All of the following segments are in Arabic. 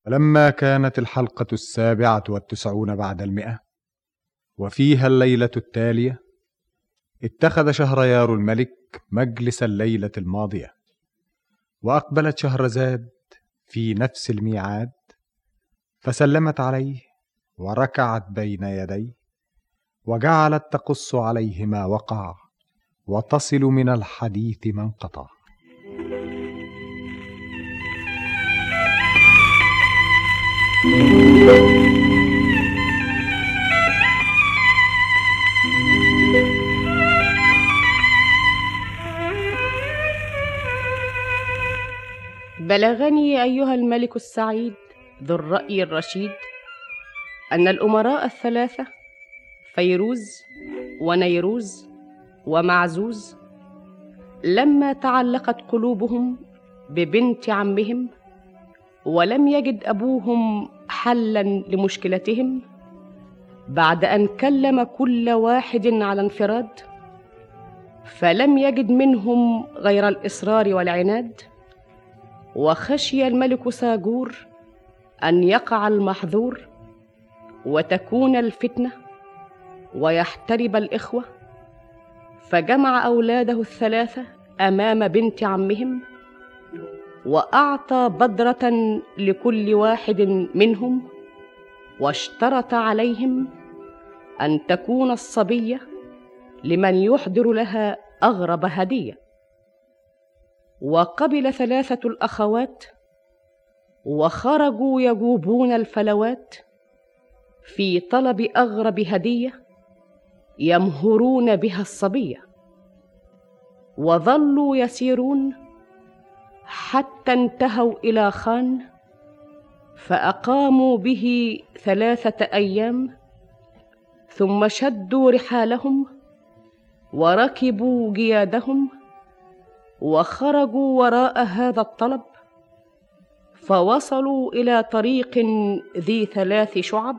فلما كانت الحلقة 97 بعد 100 وفيها الليلة التالية، اتخذ شهريار الملك مجلس الليلة الماضية، وأقبلت شهرزاد في نفس الميعاد، فسلمت عليه وركعت بين يديه، وجعلت تقص عليه ما وقع وتصل من الحديث ما انقطع. بلغني أيها الملك السعيد ذو الرأي الرشيد أن الأمراء الثلاثة فيروز ونيروز ومعزوز لما تعلقت قلوبهم ببنت عمهم ولم يجد أبوهم حلا لمشكلتهم، بعد أن كلم كل واحد على انفراد، فلم يجد منهم غير الإصرار والعناد، وخشي الملك ساجور أن يقع المحظور وتكون الفتنة ويحترب الإخوة، فجمع أولاده الثلاثة أمام بنت عمهم، وأعطى بدرة لكل واحد منهم، واشترط عليهم أن تكون الصبية لمن يحضر لها أغرب هدية. وقبل ثلاثة الأخوات وخرجوا يجوبون الفلوات في طلب أغرب هدية يمهرون بها الصبية، وظلوا يسيرون حتى انتهوا إلى خان، فأقاموا به 3 أيام، ثم شدوا رحالهم وركبوا جيادهم وخرجوا وراء هذا الطلب، فوصلوا إلى طريق ذي 3 شعب،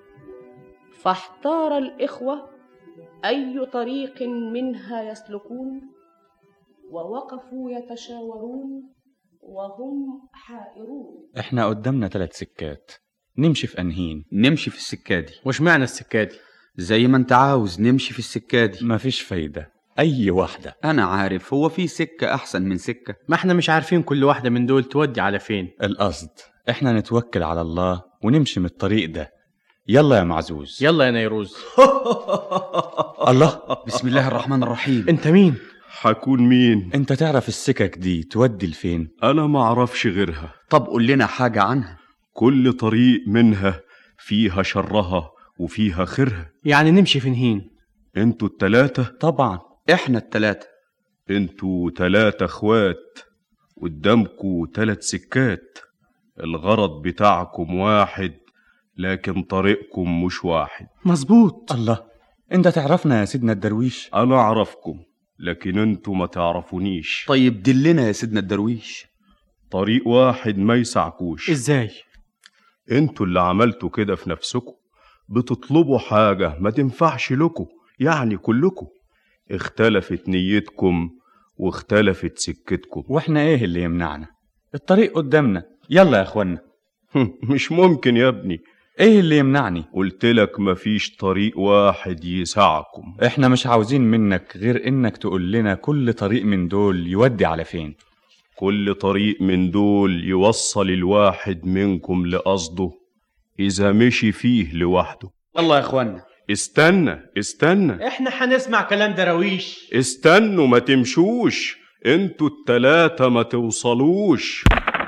فاحتار الإخوة أي طريق منها يسلكون، ووقفوا يتشاورون وهم حائرون. احنا قدامنا 3 سكات، نمشي في أنهين؟ نمشي في السكادي. وش معنى السكادي؟ زي ما انت عاوز نمشي في السكادي. مفيش فايدة، أي واحدة. أنا عارف، هو في سكة أحسن من سكة؟ ما احنا مش عارفين كل واحدة من دول تودي على فين. القصد احنا نتوكل على الله ونمشي من الطريق ده. يلا يا معزوز. يلا يا نيروز. الله، بسم الله الرحمن الرحيم. انت مين؟ حكون مين؟ انت تعرف السكك دي تودي لفين؟ أنا ما أعرفش غيرها. طب قول لنا حاجة عنها. كل طريق منها فيها شرها وفيها خيرها. يعني نمشي في نهين؟ انتوا ال3؟ طبعا احنا ال3. انتوا 3 اخوات، قدامكوا 3 سكات، الغرض بتاعكم واحد لكن طريقكم مش واحد. مظبوط. الله، انت تعرفنا يا سيدنا الدرويش؟ أنا أعرفكم لكن انتوا ما تعرفونيش. طيب دلنا يا سيدنا الدرويش. طريق واحد ما يسعكوش. ازاي؟ انتوا اللي عملتوا كده في نفسكم، بتطلبوا حاجة ما تنفعش لكم، يعني كلكم اختلفت نيتكم واختلفت سكتكم. واحنا ايه اللي يمنعنا؟ الطريق قدامنا، يلا يا اخوانا. مش ممكن يا ابني. ايه اللي يمنعني؟ قلتلك مفيش طريق واحد يسعكم. احنا مش عاوزين منك غير انك تقول لنا كل طريق من دول يودي على فين. كل طريق من دول يوصل الواحد منكم لقصده إذا مشي فيه لوحده. الله يا اخوانا. استنى، احنا هنسمع كلام دراويش. استنوا، ما تمشوش، انتوا ال3 ما توصلوش.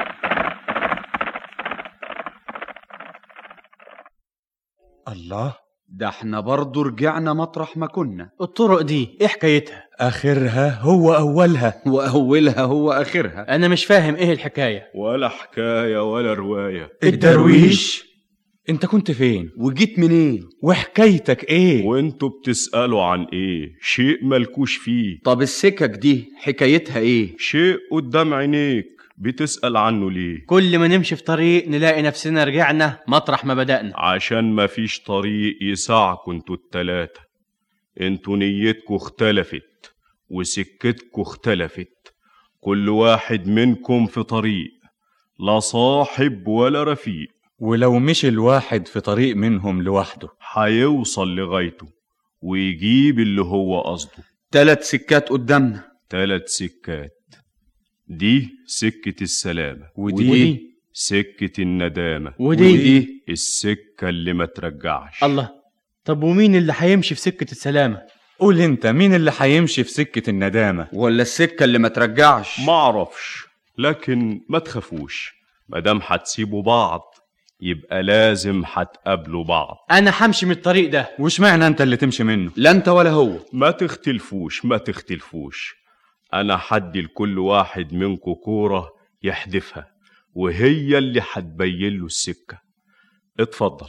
الله، ده احنا برضو رجعنا مطرح ما كنا. الطرق دي ايه حكايتها؟ اخرها هو اولها واولها هو اخرها. انا مش فاهم ايه الحكاية. ولا حكاية ولا رواية. الدرويش، انت كنت فين وجيت منين وحكايتك ايه؟ وانتوا بتسألوا عن ايه؟ شيء ملكوش فيه. طب السكك دي حكايتها ايه؟ شيء قدام عينيك، بتسأل عنه ليه؟ كل ما نمشي في طريق نلاقي نفسنا رجعنا مطرح ما بدأنا. عشان ما فيش طريق يسعكوا انتوا ال3. انتوا نيتكوا اختلفت وسكتكوا اختلفت، كل واحد منكم في طريق، لا صاحب ولا رفيق. ولو مشي الواحد في طريق منهم لوحده هيوصل لغايته ويجيب اللي هو قصده. 3 سكات قدامنا. 3 سكات. دي سكة السلامة، ودي سكة الندامة، ودي السكة اللي ما ترجعش. الله. طب ومين اللي هيمشي في سكة السلامة؟ قول انت، مين اللي هيمشي في سكة الندامة؟ ولا السكة اللي ما ترجعش؟ معرفش، لكن ما تخافوش، مادام هتسيبوا بعض يبقى لازم هتقابلوا بعض. انا همشي من الطريق ده. وش معنى انت اللي تمشي منه؟ لا انت ولا هو. ما تختلفوش، انا حدي لكل واحد منكم كورة يحدفها، وهي اللي هتبين له السكة. اتفضل.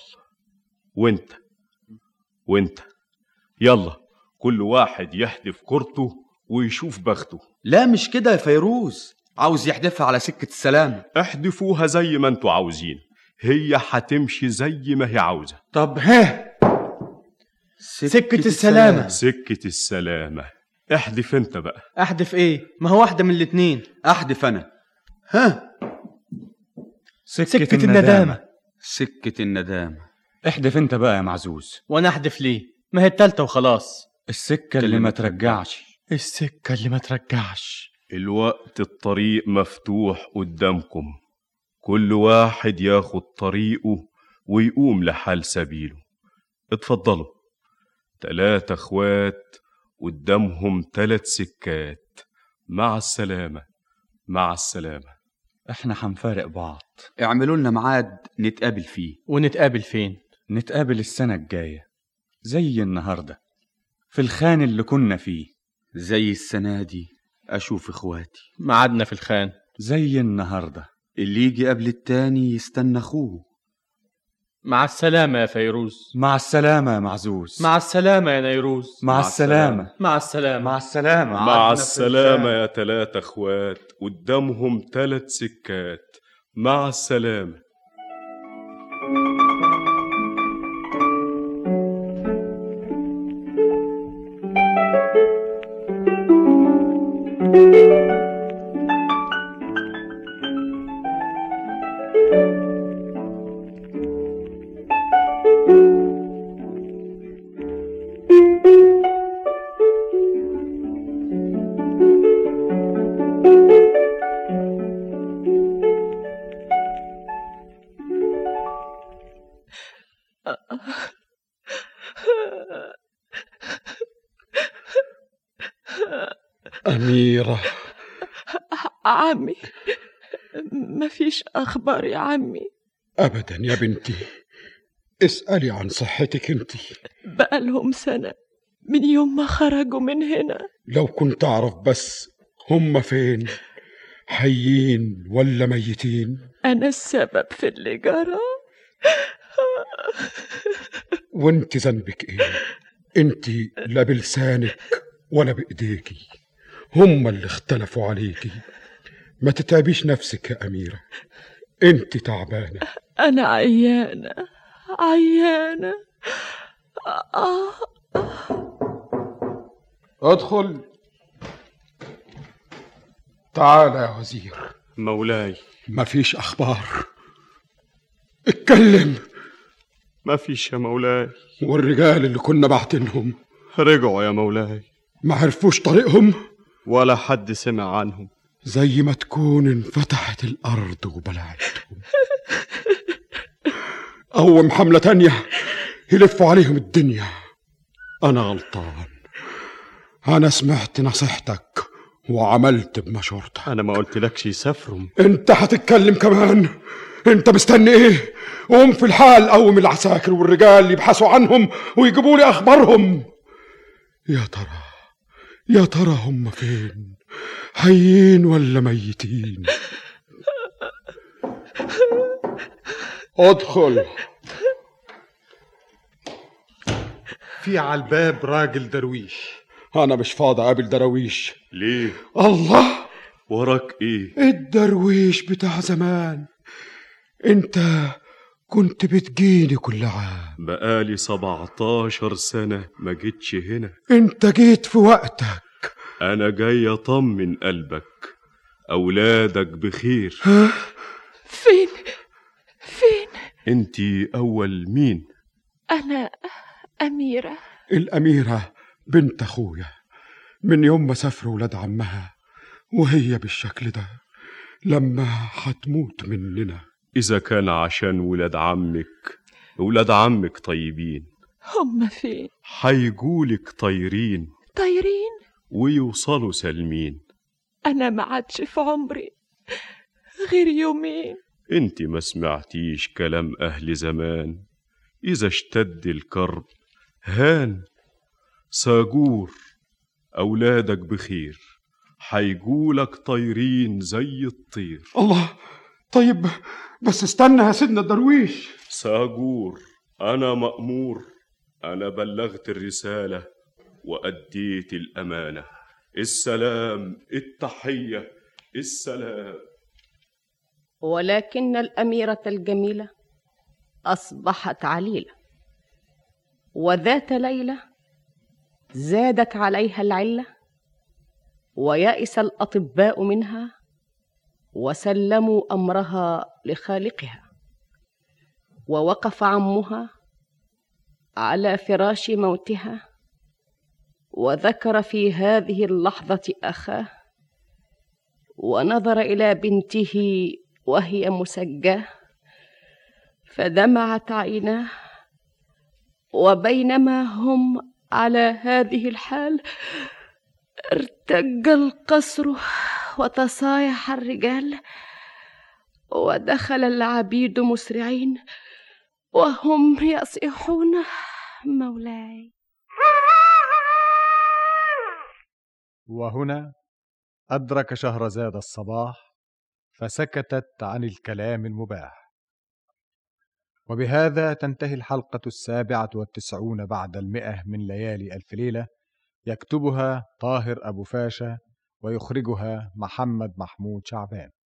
وانت يلا كل واحد يحدف كورته ويشوف بخته. لا مش كده يا فيروز، عاوز يحدفها على سكة السلام. احدفوها زي ما انتوا عاوزين، هي هتمشي زي ما هي عاوزة. طب ها، سكة السلامة. سكة السلامة. احدف انت بقى. احدف ايه؟ ما هو واحدة من الاتنين. احدف انا. ها، سكة الندامة. سكة الندامة. احدف انت بقى يا معزوز. وانا احدف ليه؟ ما هي التالتة وخلاص. السكة اللي ما ترجعش. السكة اللي ما ترجعش. الوقت الطريق مفتوح قدامكم، كل واحد ياخد طريقه ويقوم لحال سبيله. اتفضلوا. 3 اخوات قدامهم 3 سكات. مع السلامة. مع السلامة. احنا هنفارق بعض. اعملوا لنا ميعاد نتقابل فيه. ونتقابل فين؟ نتقابل السنة الجاية زي النهاردة في الخان اللي كنا فيه. زي السنة دي اشوف اخواتي. ميعادنا في الخان زي النهاردة. اللي يجي قبل التاني يستنى اخوه. مع السلامة يا فيروز. مع السلامة يا معزوز. مع السلامة يا نيروز. مع السلامة. مع السلامة. مع السلامة. مع السلامة يا 3 اخوات قدامهم 3 سكات. مع السلامة. أميرة. عمي، مفيش أخبار يا عمي. أبدا يا بنتي، اسألي عن صحتك انت. بقالهم سنة من يوم ما خرجوا من هنا. لو كنت أعرف بس هم فين، حيين ولا ميتين. أنا السبب في اللي جرى. وانت ذنبك ايه؟ انت لا بلسانك ولا بإيديكي، هم اللي اختلفوا عليكي. ما تتعبيش نفسك يا أميرة، انت تعبانة. أنا عيانة. ادخل. تعال يا وزير. مولاي. مفيش أخبار، اتكلم. مفيش يا مولاي. والرجال اللي كنا بعتنهم رجعوا يا مولاي. ما عرفوش طريقهم ولا حد سمع عنهم. زي ما تكون انفتحت الأرض وبلعتهم. قوم حملة تانية يلفوا عليهم الدنيا. أنا غلطان، أنا سمعت نصيحتك وعملت بمشورتك. أنا ما قلتلكش يسافروا. أنت هتتكلم كمان؟ أنت مستني إيه؟ قوم في الحال، قوم العساكر والرجال يبحثوا عنهم ويجيبوا لي أخبارهم. يا ترى هم فين؟ حيين ولا ميتين؟ ادخل. في على الباب راجل درويش. أنا مش فاضي أقابل درويش. ليه؟ الله، وراك إيه؟ الدرويش بتاع زمان. أنت كنت بتجيني كل عام. بقالي 17 سنة ما جيتش هنا. أنت جيت في وقتك. أنا جاي أطمن قلبك، أولادك بخير. فين؟ فين؟ انتي أول مين؟ أنا أميرة. الأميرة بنت أخويا، من يوم ما سافروا ولاد عمها وهي بالشكل ده لما هتموت مننا. إذا كان عشان ولاد عمك طيبين، هم فين؟ حيجولك طايرين طايرين؟ ويوصلوا سالمين. أنا ما عادش في عمري غير يومين. انت ما سمعتيش كلام أهل زمان؟ إذا اشتد الكرب هان ساجور، أولادك بخير حيجولك طايرين زي الطير. الله، طيب بس استنى يا سيدنا الدرويش. ساجور، أنا مأمور، أنا بلغت الرسالة وأديت الأمانة. السلام، التحية، السلام. ولكن الأميرة الجميلة أصبحت عليلة، وذات ليلة زادت عليها العلة، ويأس الأطباء منها وسلموا أمرها لخالقها. ووقف عمها على فراش موتها وذكر في هذه اللحظة أخاه، ونظر إلى بنته وهي مسجاه فدمعت عيناه. وبينما هم على هذه الحال ارتج القصر وتصايح الرجال، ودخل العبيد مسرعين وهم يصيحون: مولاي. وهنا أدرك شهرزاد الصباح فسكتت عن الكلام المباح. وبهذا تنتهي الحلقة 97 بعد 100 من ليالي ألف ليلة، يكتبها طاهر أبو فاشا ويخرجها محمد محمود شعبان.